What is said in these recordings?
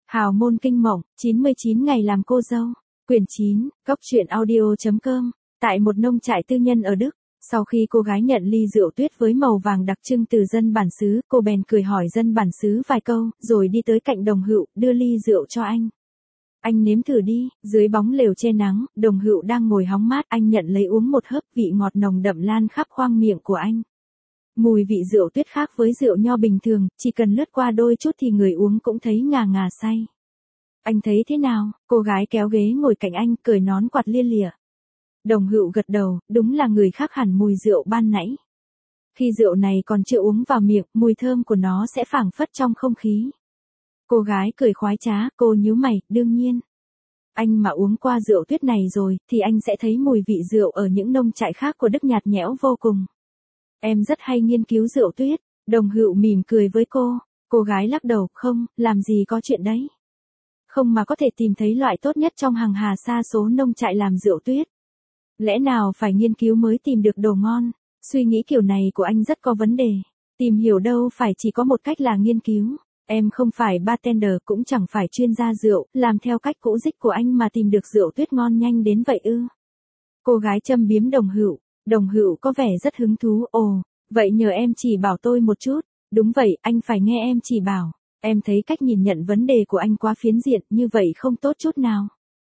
Hào môn kinh mộng, 99 ngày làm cô dâu. Quyển 9, Cốc truyện audio.com. Tại một nông trại tư nhân ở Đức, sau khi cô gái nhận ly rượu tuyết với màu vàng đặc trưng từ dân bản xứ, cô bèn cười hỏi dân bản xứ vài câu, rồi đi tới cạnh Đồng Hựu, đưa ly rượu cho anh. Anh nếm thử đi. Dưới bóng lều che nắng, Đồng Hựu đang ngồi hóng mát, anh nhận lấy uống một hớp, vị ngọt nồng đậm lan khắp khoang miệng của anh. Mùi vị rượu tuyết khác với rượu nho bình thường, chỉ cần lướt qua đôi chút thì người uống cũng thấy ngà ngà say. Anh thấy thế nào? Cô gái kéo ghế ngồi cạnh anh, cởi nón quạt lia lịa. Đồng Hựu gật đầu, đúng là người khác hẳn mùi rượu ban nãy. Khi rượu này còn chưa uống vào miệng, mùi thơm của nó sẽ phảng phất trong không khí. Cô gái cười khoái trá, cô nhíu mày, đương nhiên. Anh mà uống qua rượu tuyết này rồi, thì anh sẽ thấy mùi vị rượu ở những nông trại khác của Đức nhạt nhẽo vô cùng. Em rất hay nghiên cứu rượu tuyết. Đồng Hựu mỉm cười với cô. Cô gái lắc đầu, không, làm gì có chuyện đấy. Không mà có thể tìm thấy loại tốt nhất trong hàng hà sa số nông trại làm rượu tuyết. Lẽ nào phải nghiên cứu mới tìm được đồ ngon? Suy nghĩ kiểu này của anh rất có vấn đề. Tìm hiểu đâu phải chỉ có một cách là nghiên cứu. Em không phải bartender cũng chẳng phải chuyên gia rượu, làm theo cách cũ dích của anh mà tìm được rượu tuyết ngon nhanh đến vậy ư? Cô gái châm biếm Đồng Hựu. Đồng Hựu có vẻ rất hứng thú. Ồ, vậy nhờ em chỉ bảo tôi một chút. Đúng vậy, anh phải nghe em chỉ bảo. Em thấy cách nhìn nhận vấn đề của anh quá phiến diện, như vậy không tốt chút nào.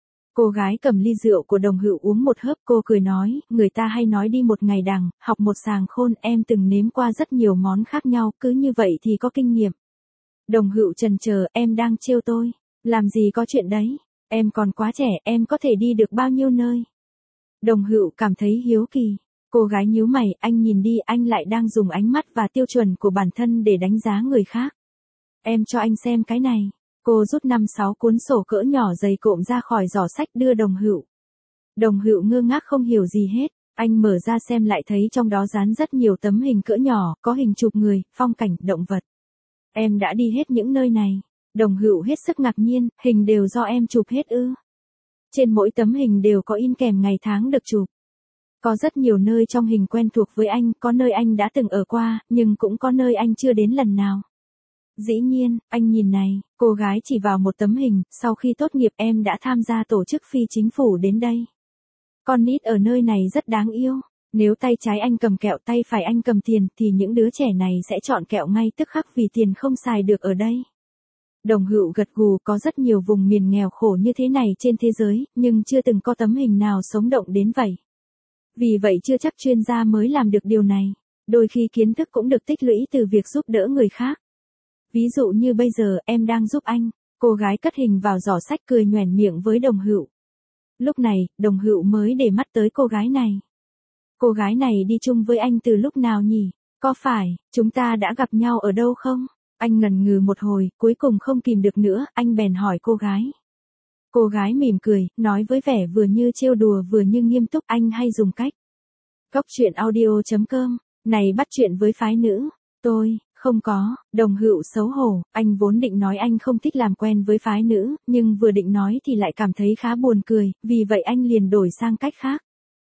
Cô gái cầm ly rượu của Đồng Hựu uống một hớp, cô cười nói, người ta hay nói đi một ngày đằng, học một sàng khôn, em từng nếm qua rất nhiều món khác nhau, cứ như vậy thì có kinh nghiệm. Đồng Hựu chần chờ, em đang trêu tôi. Làm gì có chuyện đấy. Em còn quá trẻ, em có thể đi được bao nhiêu nơi. Đồng Hựu cảm thấy hiếu kỳ. Cô gái nhíu mày, anh nhìn đi, anh lại đang dùng ánh mắt và tiêu chuẩn của bản thân để đánh giá người khác. Em cho anh xem cái này. Cô rút 5-6 cuốn sổ cỡ nhỏ dày cộm ra khỏi giỏ sách đưa Đồng Hựu. Đồng Hựu ngơ ngác không hiểu gì hết. Anh mở ra xem lại thấy trong đó dán rất nhiều tấm hình cỡ nhỏ, có hình chụp người, phong cảnh, động vật. Em đã đi hết những nơi này. Đồng Hựu hết sức ngạc nhiên, hình đều do em chụp hết ư? Trên mỗi tấm hình đều có in kèm ngày tháng được chụp. Có rất nhiều nơi trong hình quen thuộc với anh, có nơi anh đã từng ở qua, nhưng cũng có nơi anh chưa đến lần nào. Dĩ nhiên, anh nhìn này, cô gái chỉ vào một tấm hình, sau khi tốt nghiệp em đã tham gia tổ chức phi chính phủ đến đây. Con nít ở nơi này rất đáng yêu. Nếu tay trái anh cầm kẹo, tay phải anh cầm tiền, thì những đứa trẻ này sẽ chọn kẹo ngay tức khắc vì tiền không xài được ở đây. Đồng Hựu gật gù, có rất nhiều vùng miền nghèo khổ như thế này trên thế giới, nhưng chưa từng có tấm hình nào sống động đến vậy. Vì vậy chưa chắc chuyên gia mới làm được điều này. Đôi khi kiến thức cũng được tích lũy từ việc giúp đỡ người khác. Ví dụ như bây giờ em đang giúp anh. Cô gái cất hình vào giỏ sách cười nhoẻn miệng với Đồng Hựu. Lúc này, Đồng Hựu mới để mắt tới cô gái này. Cô gái này đi chung với anh từ lúc nào nhỉ? Có phải, chúng ta đã gặp nhau ở đâu không? Anh ngần ngừ một hồi, cuối cùng không kìm được nữa, anh bèn hỏi cô gái. Cô gái mỉm cười, nói với vẻ vừa như trêu đùa vừa như nghiêm túc, anh hay dùng cách. Cốc truyện audio.com, này bắt chuyện với phái nữ. Tôi, không có. Đồng Hựu xấu hổ, anh vốn định nói anh không thích làm quen với phái nữ, nhưng vừa định nói thì lại cảm thấy khá buồn cười, vì vậy anh liền đổi sang cách khác.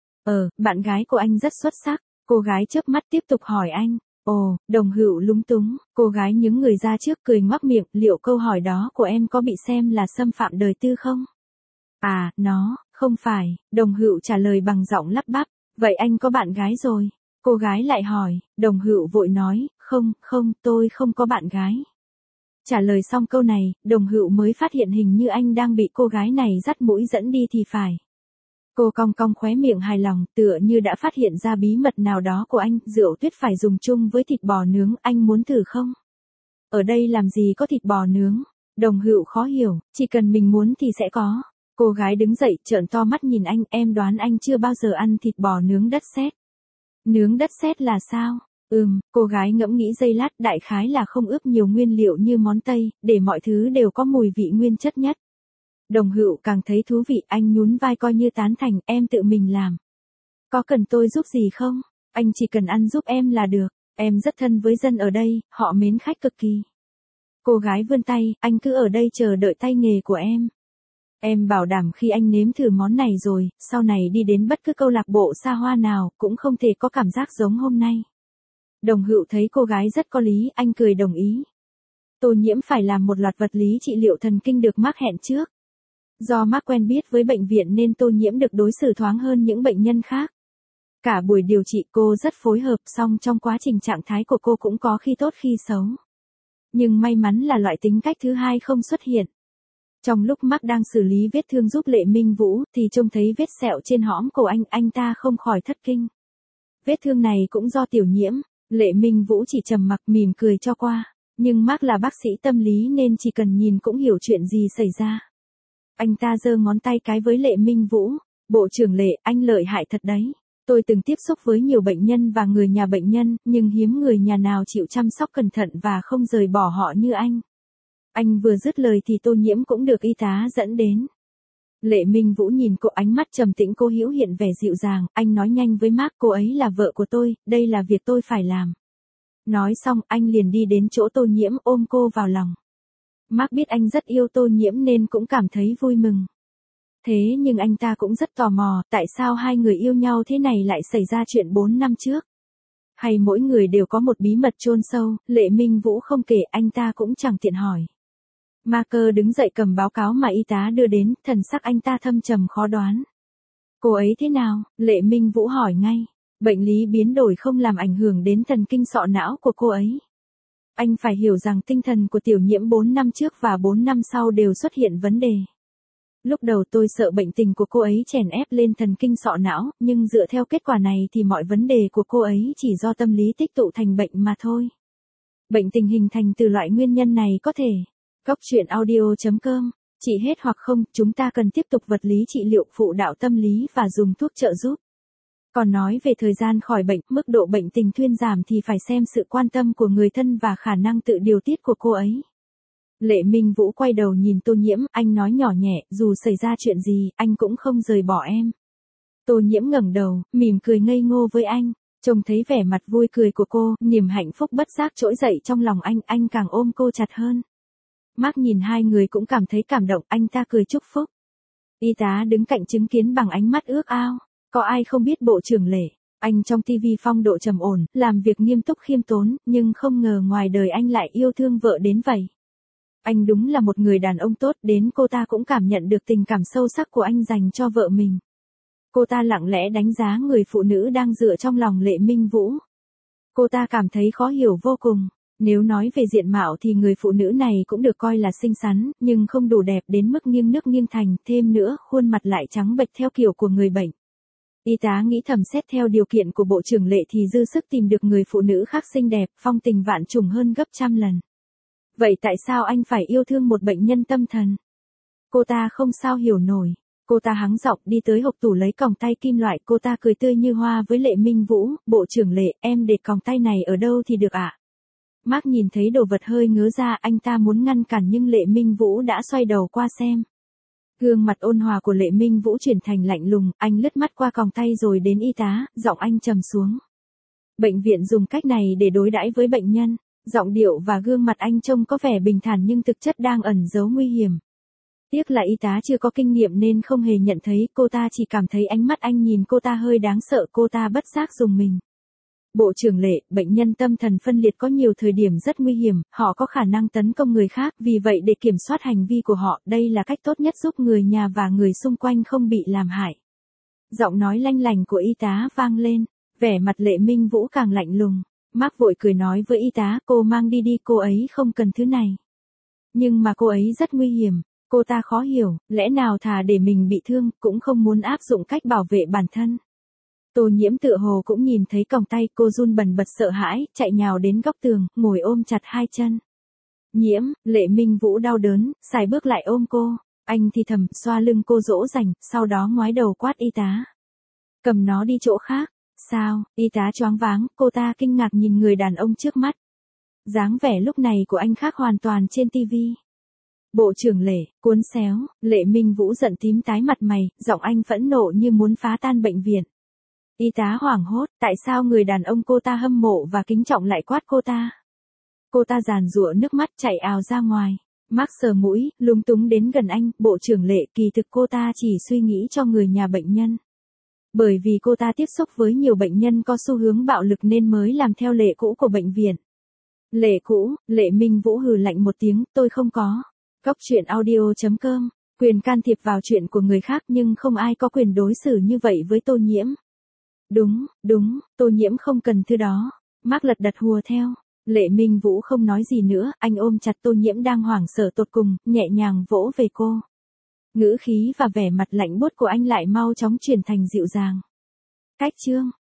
Bạn gái của anh rất xuất sắc. Cô gái chớp mắt tiếp tục hỏi anh. Ồ, Đồng Hựu lúng túng, cô gái nhướng người ra trước cười ngoác miệng, liệu câu hỏi đó của em có bị xem là xâm phạm đời tư không? À, không phải, Đồng Hựu trả lời bằng giọng lắp bắp, vậy anh có bạn gái rồi? Cô gái lại hỏi, Đồng Hựu vội nói, không, tôi không có bạn gái. Trả lời xong câu này, Đồng Hựu mới phát hiện hình như anh đang bị cô gái này dắt mũi dẫn đi thì phải. Cô cong cong khóe miệng hài lòng, tựa như đã phát hiện ra bí mật nào đó của anh, rượu tuyết phải dùng chung với thịt bò nướng, anh muốn thử không? Ở đây làm gì có thịt bò nướng? Đồng Hựu khó hiểu, chỉ cần mình muốn thì sẽ có. Cô gái đứng dậy, trợn to mắt nhìn anh, em đoán anh chưa bao giờ ăn thịt bò nướng đất sét. Nướng đất sét là sao? Cô gái ngẫm nghĩ giây lát, đại khái là không ướp nhiều nguyên liệu như món Tây, để mọi thứ đều có mùi vị nguyên chất nhất. Đồng Hựu càng thấy thú vị, anh nhún vai coi như tán thành, em tự mình làm. Có cần tôi giúp gì không? Anh chỉ cần ăn giúp em là được, em rất thân với dân ở đây, họ mến khách cực kỳ. Cô gái vươn tay, anh cứ ở đây chờ đợi tay nghề của em. Em bảo đảm khi anh nếm thử món này rồi, sau này đi đến bất cứ câu lạc bộ xa hoa nào, cũng không thể có cảm giác giống hôm nay. Đồng Hựu thấy cô gái rất có lý, anh cười đồng ý. Tô Nhiễm phải làm một loạt vật lý trị liệu thần kinh được Mark hẹn trước. Do Mark quen biết với bệnh viện nên Tô Nhiễm được đối xử thoáng hơn những bệnh nhân khác. Cả buổi điều trị cô rất phối hợp, song trong quá trình trạng thái của cô cũng có khi tốt khi xấu. Nhưng may mắn là loại tính cách thứ hai không xuất hiện. Trong lúc Mark đang xử lý vết thương giúp Lệ Minh Vũ thì trông thấy vết sẹo trên hõm cổ anh ta không khỏi thất kinh. Vết thương này cũng do Tiểu Nhiễm, Lệ Minh Vũ chỉ trầm mặc mỉm cười cho qua. Nhưng Mark là bác sĩ tâm lý nên chỉ cần nhìn cũng hiểu chuyện gì xảy ra. Anh ta giơ ngón tay cái với Lệ Minh Vũ. Bộ trưởng Lệ, anh lợi hại thật đấy. Tôi từng tiếp xúc với nhiều bệnh nhân và người nhà bệnh nhân, nhưng hiếm người nhà nào chịu chăm sóc cẩn thận và không rời bỏ họ như anh. Anh vừa dứt lời thì Tô Nhiễm cũng được y tá dẫn đến. Lệ Minh Vũ nhìn cô, ánh mắt trầm tĩnh, cô hữu hiện vẻ dịu dàng. Anh nói nhanh với Mark, cô ấy là vợ của tôi, đây là việc tôi phải làm. Nói xong anh liền đi đến chỗ Tô Nhiễm ôm cô vào lòng. Mark biết anh rất yêu Tô Nhiễm nên cũng cảm thấy vui mừng. Thế nhưng anh ta cũng rất tò mò, tại sao hai người yêu nhau thế này lại xảy ra chuyện 4 năm trước? Hay mỗi người đều có một bí mật chôn sâu? Lệ Minh Vũ không kể, anh ta cũng chẳng tiện hỏi. Marker đứng dậy cầm báo cáo mà y tá đưa đến, thần sắc anh ta thâm trầm khó đoán. Cô ấy thế nào? Lệ Minh Vũ hỏi ngay. Bệnh lý biến đổi không làm ảnh hưởng đến thần kinh sọ não của cô ấy. Anh phải hiểu rằng tinh thần của Tiểu Nhiễm 4 năm trước và 4 năm sau đều xuất hiện vấn đề. Lúc đầu tôi sợ bệnh tình của cô ấy chèn ép lên thần kinh sọ não, nhưng dựa theo kết quả này thì mọi vấn đề của cô ấy chỉ do tâm lý tích tụ thành bệnh mà thôi. Bệnh tình hình thành từ loại nguyên nhân này có thể. Goctruyện.audio.com, trị hết hoặc không, chúng ta cần tiếp tục vật lý trị liệu, phụ đạo tâm lý và dùng thuốc trợ giúp. Còn nói về thời gian khỏi bệnh, mức độ bệnh tình thuyên giảm thì phải xem sự quan tâm của người thân và khả năng tự điều tiết của cô ấy. Lệ Minh Vũ quay đầu nhìn Tô Nhiễm, anh nói nhỏ nhẹ, dù xảy ra chuyện gì, anh cũng không rời bỏ em. Tô Nhiễm ngẩng đầu, mỉm cười ngây ngô với anh, trông thấy vẻ mặt vui cười của cô, niềm hạnh phúc bất giác trỗi dậy trong lòng anh càng ôm cô chặt hơn. Mark nhìn hai người cũng cảm thấy cảm động, anh ta cười chúc phúc. Y tá đứng cạnh chứng kiến bằng ánh mắt ước ao. Có ai không biết bộ trưởng Lệ, anh trong TV phong độ trầm ổn, làm việc nghiêm túc khiêm tốn, nhưng không ngờ ngoài đời anh lại yêu thương vợ đến vậy. Anh đúng là một người đàn ông tốt, đến cô ta cũng cảm nhận được tình cảm sâu sắc của anh dành cho vợ mình. Cô ta lặng lẽ đánh giá người phụ nữ đang dựa trong lòng Lệ Minh Vũ. Cô ta cảm thấy khó hiểu vô cùng. Nếu nói về diện mạo thì người phụ nữ này cũng được coi là xinh xắn, nhưng không đủ đẹp đến mức nghiêng nước nghiêng thành, thêm nữa khuôn mặt lại trắng bệch theo kiểu của người bệnh. Y tá nghĩ thầm, xét theo điều kiện của bộ trưởng Lệ thì dư sức tìm được người phụ nữ khác xinh đẹp, phong tình vạn trùng hơn gấp trăm lần. Vậy tại sao anh phải yêu thương một bệnh nhân tâm thần? Cô ta không sao hiểu nổi. Cô ta hắng giọng đi tới hộc tủ lấy còng tay kim loại, cô ta cười tươi như hoa với Lệ Minh Vũ, bộ trưởng Lệ, em để còng tay này ở đâu thì được ạ? Mark nhìn thấy đồ vật hơi ngớ ra, anh ta muốn ngăn cản nhưng Lệ Minh Vũ đã xoay đầu qua xem. Gương mặt ôn hòa của Lệ Minh Vũ chuyển thành lạnh lùng, anh lướt mắt qua còng tay rồi đến y tá, giọng anh trầm xuống. Bệnh viện dùng cách này để đối đãi với bệnh nhân, giọng điệu và gương mặt anh trông có vẻ bình thản nhưng thực chất đang ẩn giấu nguy hiểm. Tiếc là y tá chưa có kinh nghiệm nên không hề nhận thấy, cô ta chỉ cảm thấy ánh mắt anh nhìn cô ta hơi đáng sợ, cô ta bất giác rùng mình. Bộ trưởng Lệ, bệnh nhân tâm thần phân liệt có nhiều thời điểm rất nguy hiểm, họ có khả năng tấn công người khác, vì vậy để kiểm soát hành vi của họ, đây là cách tốt nhất giúp người nhà và người xung quanh không bị làm hại. Giọng nói lanh lành của y tá vang lên, vẻ mặt Lệ Minh Vũ càng lạnh lùng. Mark vội cười nói với y tá, cô mang đi đi, cô ấy không cần thứ này. Nhưng mà cô ấy rất nguy hiểm, cô ta khó hiểu, lẽ nào thà để mình bị thương, cũng không muốn áp dụng cách bảo vệ bản thân. Tô Nhiễm tựa hồ cũng nhìn thấy còng tay, cô run bần bật sợ hãi, chạy nhào đến góc tường, ngồi ôm chặt hai chân. Nhiễm, Lệ Minh Vũ đau đớn, sải bước lại ôm cô, anh thì thầm, xoa lưng cô dỗ dành, sau đó ngoái đầu quát y tá. Cầm nó đi chỗ khác. Sao? Y tá choáng váng, cô ta kinh ngạc nhìn người đàn ông trước mắt. Dáng vẻ lúc này của anh khác hoàn toàn trên TV. Bộ trưởng Lệ, cuốn xéo, Lệ Minh Vũ giận tím tái mặt mày, giọng anh phẫn nộ như muốn phá tan bệnh viện. Y tá hoảng hốt, tại sao người đàn ông cô ta hâm mộ và kính trọng lại quát cô ta? Cô ta giàn giụa nước mắt chảy ào ra ngoài. Mark sờ mũi, lúng túng đến gần anh, bộ trưởng Lệ, kỳ thực cô ta chỉ suy nghĩ cho người nhà bệnh nhân. Bởi vì cô ta tiếp xúc với nhiều bệnh nhân có xu hướng bạo lực nên mới làm theo lệ cũ của bệnh viện. Lệ cũ, Lệ Minh Vũ hừ lạnh một tiếng, tôi không có. Cóc truyện audio.com, quyền can thiệp vào chuyện của người khác nhưng không ai có quyền đối xử như vậy với Tô Nhiễm. Đúng, Tô Nhiễm không cần thứ đó. Mark lật đật hùa theo. Lệ Minh Vũ không nói gì nữa, anh ôm chặt Tô Nhiễm đang hoảng sợ tột cùng, nhẹ nhàng vỗ về cô. Ngữ khí và vẻ mặt lạnh buốt của anh lại mau chóng chuyển thành dịu dàng. Cách chương